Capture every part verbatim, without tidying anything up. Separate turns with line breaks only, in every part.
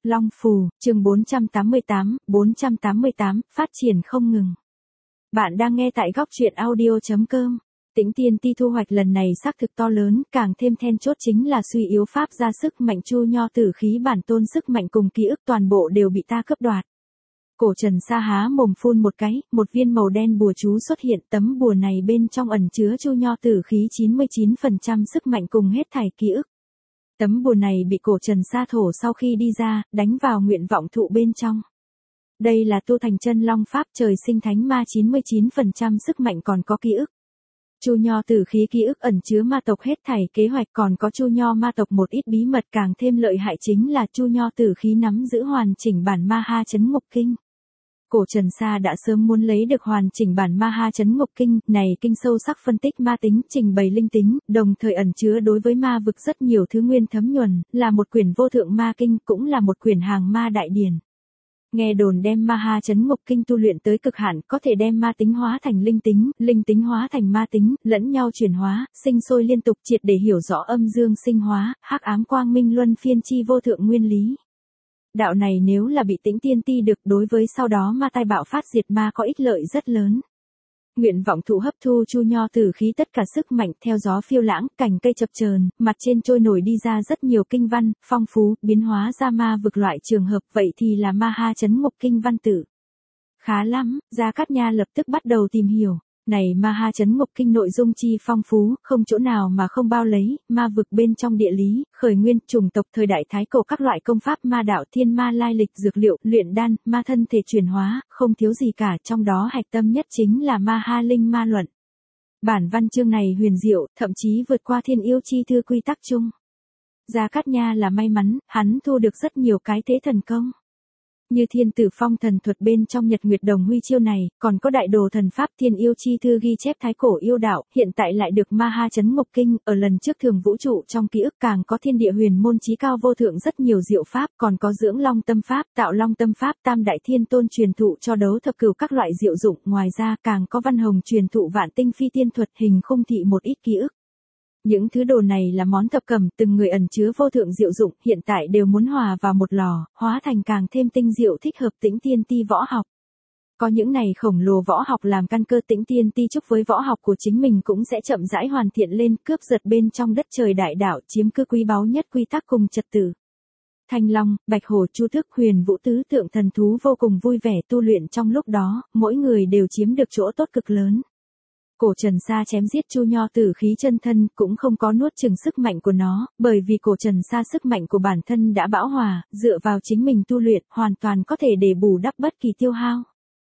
Long Phù, chương bốn trăm tám mươi tám, bốn trăm tám mươi tám, phát triển không ngừng. Bạn đang nghe tại góc truyện audio chấm com. Tĩnh Tiên Ti thu hoạch lần này xác thực to lớn, càng thêm then chốt chính là suy yếu pháp ra sức mạnh chu nho tử khí bản tôn sức mạnh cùng ký ức toàn bộ đều bị ta cướp đoạt. Cổ Trần Sa há mồm phun một cái, một viên màu đen bùa chú xuất hiện, tấm bùa này bên trong ẩn chứa chu nho tử khí chín mươi chín phần trăm sức mạnh cùng hết thảy ký ức. Tấm bùa này bị Cổ Trần Sa thổ sau khi đi ra, đánh vào nguyện vọng thụ bên trong. Đây là tu thành chân long pháp trời sinh thánh ma chín mươi chín phần trăm sức mạnh còn có ký ức. Chu nho tử khí ký ức ẩn chứa ma tộc hết thảy kế hoạch, còn có chu nho ma tộc một ít bí mật, càng thêm lợi hại chính là chu nho tử khí nắm giữ hoàn chỉnh bản Ma Ha Chấn Ngục Kinh. Cổ Trần Sa đã sớm muốn lấy được hoàn chỉnh bản Ma Ha Chấn Ngục Kinh, này kinh sâu sắc phân tích ma tính, trình bày linh tính, đồng thời ẩn chứa đối với ma vực rất nhiều thứ nguyên thấm nhuần, là một quyển vô thượng ma kinh, cũng là một quyển hàng ma đại điển. Nghe đồn đem Ma Ha Chấn Ngục Kinh tu luyện tới cực hạn, có thể đem ma tính hóa thành linh tính, linh tính hóa thành ma tính, lẫn nhau chuyển hóa, sinh sôi liên tục, triệt để hiểu rõ âm dương sinh hóa, hắc ám quang minh luân phiên chi vô thượng nguyên lý. Đạo này nếu là bị Tĩnh Tiên Ti được, đối với sau đó ma tai bạo phát diệt ma có ích lợi rất lớn. Nguyện vọng thụ hấp thu chu nho tử khí tất cả sức mạnh, theo gió phiêu lãng, cành cây chập chờn, mặt trên trôi nổi đi ra rất nhiều kinh văn, phong phú, biến hóa ra ma vực loại trường hợp, vậy thì là Ma Ha Chấn Ngục Kinh văn tự. Khá lắm, Gia Cát Nha lập tức bắt đầu tìm hiểu. Này Ma Ha Chấn Ngục Kinh nội dung chi phong phú, không chỗ nào mà không bao lấy, ma vực bên trong địa lý, khởi nguyên, chủng tộc thời đại thái cổ các loại công pháp ma đạo thiên ma lai lịch dược liệu, luyện đan, ma thân thể chuyển hóa, không thiếu gì cả, trong đó hạch tâm nhất chính là Ma Ha Linh Ma Luận. Bản văn chương này huyền diệu, thậm chí vượt qua thiên yêu chi thư quy tắc chung. Gia Cát Nha là may mắn, hắn thu được rất nhiều cái thế thần công. Như Thiên Tử Phong thần thuật bên trong Nhật Nguyệt Đồng Huy chiêu này, còn có Đại Đồ Thần Pháp Thiên Yêu Chi Thư ghi chép thái cổ yêu đạo, hiện tại lại được Ma Ha Chấn Ngục Kinh, ở lần trước thường vũ trụ trong ký ức càng có thiên địa huyền môn chí cao vô thượng rất nhiều diệu pháp, còn có dưỡng long tâm pháp, tạo long tâm pháp, tam đại thiên tôn truyền thụ cho đấu thập cửu các loại diệu dụng, ngoài ra càng có Văn Hồng truyền thụ vạn tinh phi tiên thuật, hình khung thị một ít ký ức. Những thứ đồ này là món thập cẩm, từng người ẩn chứa vô thượng diệu dụng, hiện tại đều muốn hòa vào một lò, hóa thành càng thêm tinh diệu thích hợp Tĩnh Tiên Ti võ học. Có những này khổng lồ võ học làm căn cơ, Tĩnh Tiên Ti chúc với võ học của chính mình cũng sẽ chậm rãi hoàn thiện lên, cướp giật bên trong đất trời đại đạo, chiếm cứ quý báu nhất quy tắc cùng trật tự. Thanh Long, Bạch Hổ, Chu Tước, Huyền Vũ tứ tượng thần thú vô cùng vui vẻ tu luyện trong lúc đó, mỗi người đều chiếm được chỗ tốt cực lớn. Cổ Trần Sa chém giết chu nho tử khí chân thân, cũng không có nuốt chửng sức mạnh của nó, bởi vì Cổ Trần Sa sức mạnh của bản thân đã bão hòa, dựa vào chính mình tu luyện, hoàn toàn có thể để bù đắp bất kỳ tiêu hao.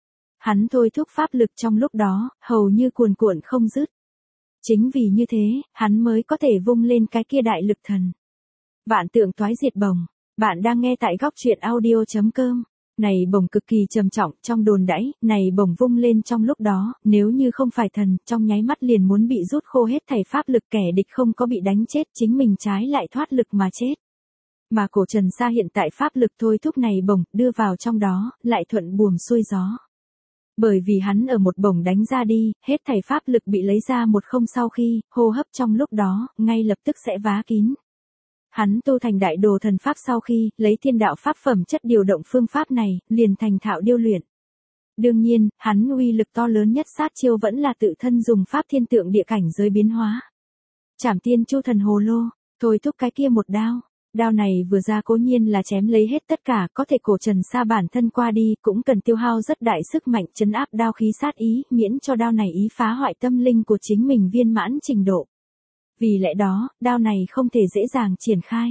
Hắn thôi thúc pháp lực trong lúc đó, hầu như cuồn cuộn không dứt. Chính vì như thế, hắn mới có thể vung lên cái kia đại lực thần. Vạn tượng toái diệt bổng. Bạn đang nghe tại góc truyện audio chấm com. Này bổng cực kỳ trầm trọng, trong đồn đãi, này bổng vung lên trong lúc đó, nếu như không phải thần, trong nháy mắt liền muốn bị rút khô hết thảy pháp lực, kẻ địch không có bị đánh chết, chính mình trái lại thoát lực mà chết. Mà Cổ Trần Sa hiện tại pháp lực thôi thúc này bổng, đưa vào trong đó, lại thuận buồm xuôi gió. Bởi vì hắn ở một bổng đánh ra đi, hết thảy pháp lực bị lấy ra một không sau khi, hô hấp trong lúc đó, ngay lập tức sẽ vá kín. Hắn tu thành Đại Đồ Thần Pháp sau khi, lấy thiên đạo pháp phẩm chất điều động phương pháp này, liền thành thạo điêu luyện. Đương nhiên, hắn uy lực to lớn nhất sát chiêu vẫn là tự thân dùng pháp thiên tượng địa cảnh giới biến hóa. Trảm Tiên Chu Thần Hồ Lô, thôi thúc cái kia một đao. Đao này vừa ra cố nhiên là chém lấy hết tất cả, có thể Cổ Trần Sa bản thân qua đi, cũng cần tiêu hao rất đại sức mạnh trấn áp đao khí sát ý, miễn cho đao này ý phá hoại tâm linh của chính mình viên mãn trình độ. Vì lẽ đó, đao này không thể dễ dàng triển khai.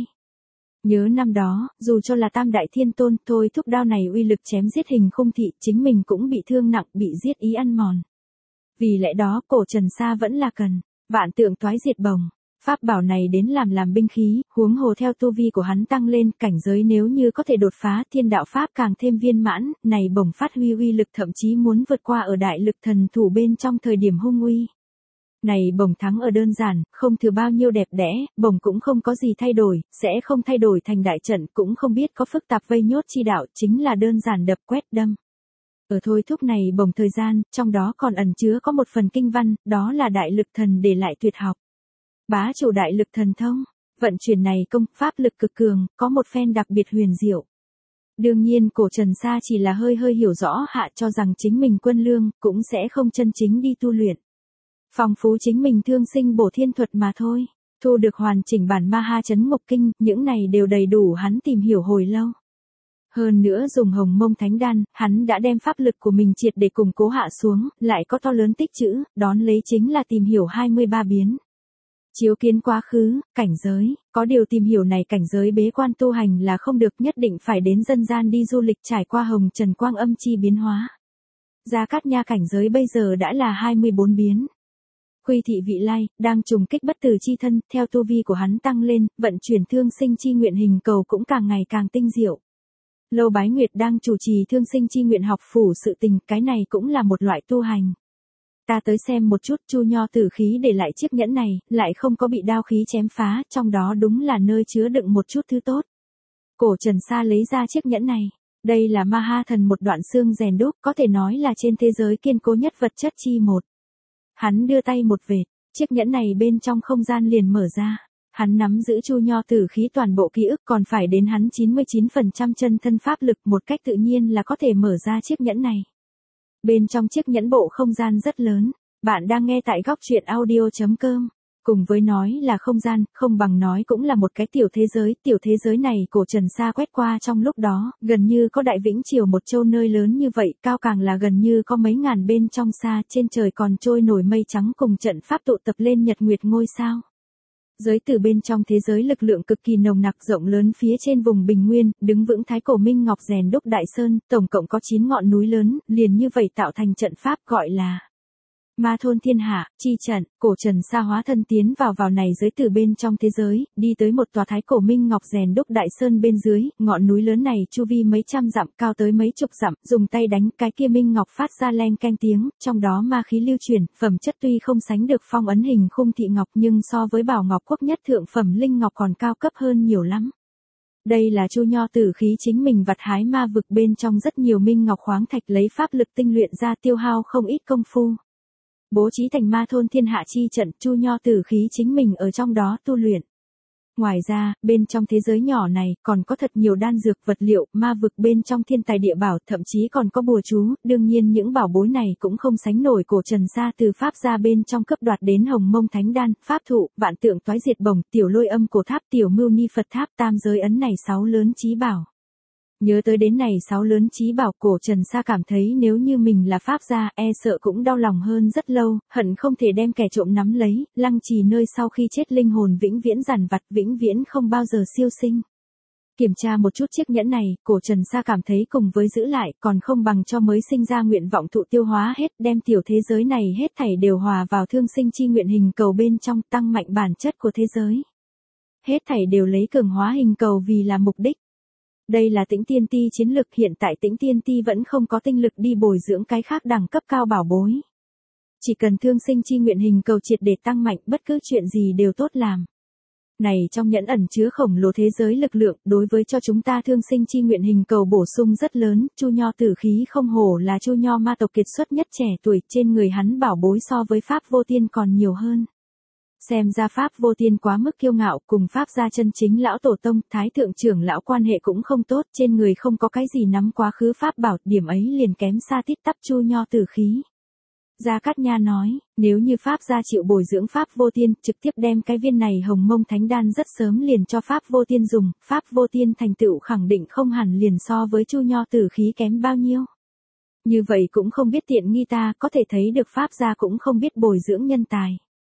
Nhớ năm đó, dù cho là tam đại thiên tôn, thôi thúc đao này uy lực chém giết hình khung thị, chính mình cũng bị thương nặng, bị giết ý ăn mòn. Vì lẽ đó, Cổ Trần Sa vẫn là cần vạn tượng toái diệt bổng. Pháp bảo này đến làm làm binh khí, huống hồ theo tu vi của hắn tăng lên, cảnh giới nếu như có thể đột phá thiên đạo pháp càng thêm viên mãn, này bổng phát huy uy lực thậm chí muốn vượt qua ở đại lực thần thủ bên trong thời điểm hung uy. Này bổng thắng ở đơn giản, không thừa bao nhiêu đẹp đẽ, bổng cũng không có gì thay đổi, sẽ không thay đổi thành đại trận, cũng không biết có phức tạp vây nhốt chi đạo, chính là đơn giản đập quét đâm. Ở thôi thúc này bổng thời gian, trong đó còn ẩn chứa có một phần kinh văn, đó là đại lực thần để lại tuyệt học. Bá chủ đại lực thần thông, vận chuyển này công pháp lực cực cường, có một phen đặc biệt huyền diệu. Đương nhiên cổ Trần Sa chỉ là hơi hơi hiểu rõ hạ cho rằng chính mình quân lương, cũng sẽ không chân chính đi tu luyện. Phong phú chính mình thương sinh bổ thiên thuật mà thôi. Thu được hoàn chỉnh bản Ma Ha Chấn Ngục Kinh, những này đều đầy đủ hắn tìm hiểu hồi lâu. Hơn nữa dùng Hồng Mông Thánh Đan, hắn đã đem pháp lực của mình triệt để củng cố hạ xuống, lại có to lớn tích trữ, đón lấy chính là tìm hiểu hai mươi ba biến. Chiếu kiến quá khứ, cảnh giới, có điều tìm hiểu này cảnh giới bế quan tu hành là không được, nhất định phải đến dân gian đi du lịch trải qua hồng trần quang âm chi biến hóa. Gia Cát Nha cảnh giới bây giờ đã là hai mươi bốn biến. Quy thị vị lai, đang trùng kích bất tử chi thân, theo tu vi của hắn tăng lên, vận chuyển thương sinh chi nguyện hình cầu cũng càng ngày càng tinh diệu. Lâu Bái Nguyệt đang chủ trì thương sinh chi nguyện học phủ sự tình, cái này cũng là một loại tu hành. Ta tới xem một chút, Chu Nho tử khí để lại chiếc nhẫn này, lại không có bị đao khí chém phá, trong đó đúng là nơi chứa đựng một chút thứ tốt. Cổ Trần Sa lấy ra chiếc nhẫn này. Đây là Ma Ha Thần một đoạn xương rèn đúc, có thể nói là trên thế giới kiên cố nhất vật chất chi một. Hắn đưa tay một vệt, chiếc nhẫn này bên trong không gian liền mở ra. Hắn nắm giữ Chu Nho tử khí toàn bộ ký ức, còn phải đến hắn chín mươi chín phần trăm chân thân pháp lực, một cách tự nhiên là có thể mở ra chiếc nhẫn này. Bên trong chiếc nhẫn bộ không gian rất lớn. Bạn đang nghe tại góc truyện audio chấm com. Cùng với nói là không gian, không bằng nói cũng là một cái tiểu thế giới. Tiểu thế giới này cổ Trần Sa quét qua trong lúc đó, gần như có Đại Vĩnh Triều một châu nơi lớn như vậy, cao càng là gần như có mấy ngàn bên trong xa, trên trời còn trôi nổi mây trắng cùng trận pháp tụ tập lên nhật nguyệt ngôi sao. Giới từ bên trong thế giới lực lượng cực kỳ nồng nặc rộng lớn, phía trên vùng bình nguyên, đứng vững thái cổ minh ngọc rèn đúc đại sơn, tổng cộng có chín ngọn núi lớn, liền như vậy tạo thành trận pháp gọi là Ma Thôn Thiên Hạ, chi trận. Cổ Trần Sa hóa thân tiến vào vào này giới từ bên trong thế giới, đi tới một tòa thái cổ minh ngọc rèn đúc đại sơn bên dưới, ngọn núi lớn này chu vi mấy trăm dặm, cao tới mấy chục dặm, dùng tay đánh cái kia minh ngọc phát ra leng keng tiếng, trong đó ma khí lưu truyền, phẩm chất tuy không sánh được phong ấn hình khung thị ngọc nhưng so với bảo ngọc quốc nhất thượng phẩm linh ngọc còn cao cấp hơn nhiều lắm. Đây là Chu Nho tử khí chính mình vặt hái ma vực bên trong rất nhiều minh ngọc khoáng thạch lấy pháp lực tinh luyện ra, tiêu hao không ít công phu. Bố trí thành Ma Thôn Thiên Hạ chi trận, Chu Nho tử khí chính mình ở trong đó tu luyện. Ngoài ra, bên trong thế giới nhỏ này, còn có thật nhiều đan dược vật liệu, ma vực bên trong thiên tài địa bảo, thậm chí còn có bùa chú, đương nhiên những bảo bối này cũng không sánh nổi cổ Trần Sa từ pháp gia bên trong cấp đoạt đến Hồng Mông Thánh Đan, pháp thụ, vạn tượng toái diệt bổng, tiểu lôi âm cổ tháp, tiểu mưu ni Phật tháp, tam giới ấn này sáu lớn chí bảo. Nhớ tới đến này sáu lớn chí bảo, cổ Trần Sa cảm thấy nếu như mình là pháp gia, e sợ cũng đau lòng hơn rất lâu, hận không thể đem kẻ trộm nắm lấy, lăng trì nơi sau khi chết linh hồn vĩnh viễn giàn vặt, vĩnh viễn không bao giờ siêu sinh. Kiểm tra một chút chiếc nhẫn này, cổ Trần Sa cảm thấy cùng với giữ lại, còn không bằng cho mới sinh ra nguyện vọng thụ tiêu hóa hết, đem tiểu thế giới này hết thảy đều hòa vào thương sinh chi nguyện hình cầu bên trong, tăng mạnh bản chất của thế giới. Hết thảy đều lấy cường hóa hình cầu vì là mục đích. Đây là Tĩnh Tiên Ti chiến lược, hiện tại Tĩnh Tiên Ti vẫn không có tinh lực đi bồi dưỡng cái khác đẳng cấp cao bảo bối. Chỉ cần thương sinh chi nguyện hình cầu triệt để tăng mạnh, bất cứ chuyện gì đều tốt làm. Này trong nhẫn ẩn chứa khổng lồ thế giới lực lượng, đối với cho chúng ta thương sinh chi nguyện hình cầu bổ sung rất lớn, Chu Nho tử khí không hổ là Chu Nho ma tộc kiệt xuất nhất trẻ tuổi, trên người hắn bảo bối so với Pháp Vô Tiên còn nhiều hơn. Xem ra Pháp Vô Tiên quá mức kiêu ngạo, cùng Pháp gia chân chính lão tổ tông, thái thượng trưởng lão quan hệ cũng không tốt, trên người không có cái gì nắm quá khứ Pháp bảo, điểm ấy liền kém xa tít tắp Chu Nho tử khí. Gia Cát Nha nói, nếu như Pháp gia chịu bồi dưỡng Pháp Vô Tiên, trực tiếp đem cái viên này Hồng Mông Thánh Đan rất sớm liền cho Pháp Vô Tiên dùng, Pháp Vô Tiên thành tựu khẳng định không hẳn liền so với Chu Nho tử khí kém bao nhiêu. Như vậy cũng không biết tiện nghi ta, có thể thấy được Pháp gia cũng không biết bồi dưỡng nhân tài.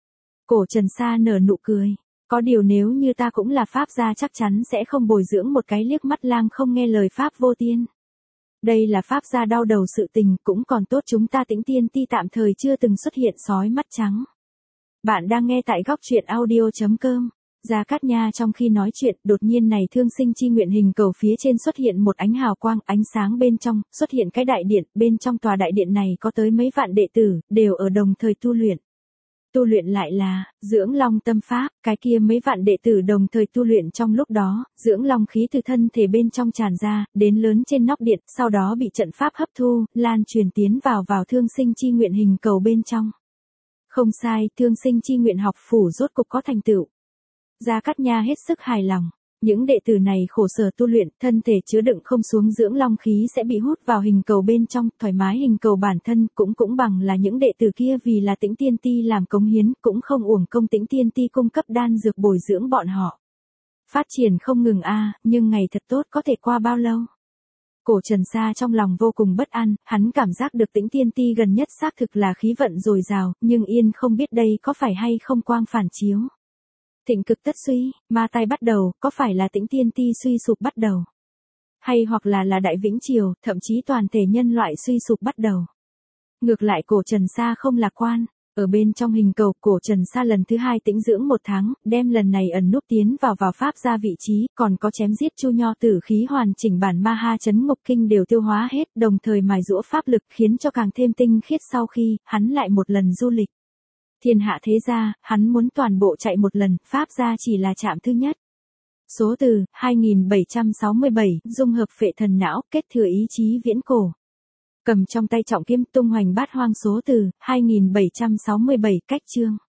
Cổ Trần Sa nở nụ cười, có điều nếu như ta cũng là Pháp gia chắc chắn sẽ không bồi dưỡng một cái liếc mắt lang không nghe lời Pháp Vô Tiên. Đây là Pháp gia đau đầu sự tình, cũng còn tốt chúng ta Tĩnh Tiên Ti tạm thời chưa từng xuất hiện sói mắt trắng. Bạn đang nghe tại góc truyện audio chấm com. Gia Cát Nha trong khi nói chuyện, đột nhiên này thương sinh chi nguyện hình cầu phía trên xuất hiện một ánh hào quang, ánh sáng bên trong, xuất hiện cái đại điện, bên trong tòa đại điện này có tới mấy vạn đệ tử, đều ở đồng thời tu luyện. Tu luyện lại là, dưỡng long tâm pháp, cái kia mấy vạn đệ tử đồng thời tu luyện trong lúc đó, dưỡng long khí từ thân thể bên trong tràn ra, đến lớn trên nóc điện, sau đó bị trận pháp hấp thu, lan truyền tiến vào vào thương sinh chi nguyện hình cầu bên trong. Không sai, thương sinh chi nguyện học phủ rốt cục có thành tựu. Gia Cát Nha hết sức hài lòng. Những đệ tử này khổ sở tu luyện, thân thể chứa đựng không xuống dưỡng long khí sẽ bị hút vào hình cầu bên trong, thoải mái hình cầu bản thân, cũng cũng bằng là những đệ tử kia vì là Tĩnh Tiên Ti làm cống hiến, cũng không uổng công Tĩnh Tiên Ti cung cấp đan dược bồi dưỡng bọn họ. Phát triển không ngừng a, nhưng ngày thật tốt có thể qua bao lâu? Cổ Trần Sa trong lòng vô cùng bất an, hắn cảm giác được Tĩnh Tiên Ti gần nhất xác thực là khí vận dồi dào, nhưng yên không biết đây có phải hay không quang phản chiếu. Thịnh cực tất suy, ma tai bắt đầu, có phải là Tĩnh Tiên Ti suy sụp bắt đầu? Hay hoặc là là Đại Vĩnh Triều, thậm chí toàn thể nhân loại suy sụp bắt đầu? Ngược lại Cổ Trần Sa không lạc quan, ở bên trong hình cầu Cổ Trần Sa lần thứ hai tĩnh dưỡng một tháng, đem lần này ẩn núp tiến vào vào pháp ra vị trí, còn có chém giết Chu Nho tử khí hoàn chỉnh bản ma ha chấn ngục kinh đều tiêu hóa hết, đồng thời mài giũa pháp lực khiến cho càng thêm tinh khiết sau khi, hắn lại một lần du lịch. Thiên hạ thế gia, hắn muốn toàn bộ chạy một lần, pháp gia chỉ là trạm thứ nhất. Số từ, hai nghìn bảy trăm sáu mươi bảy, dung hợp phệ thần não, kết thừa ý chí viễn cổ. Cầm trong tay trọng kiếm tung hoành bát hoang số từ, hai nghìn bảy trăm sáu mươi bảy, cách chương.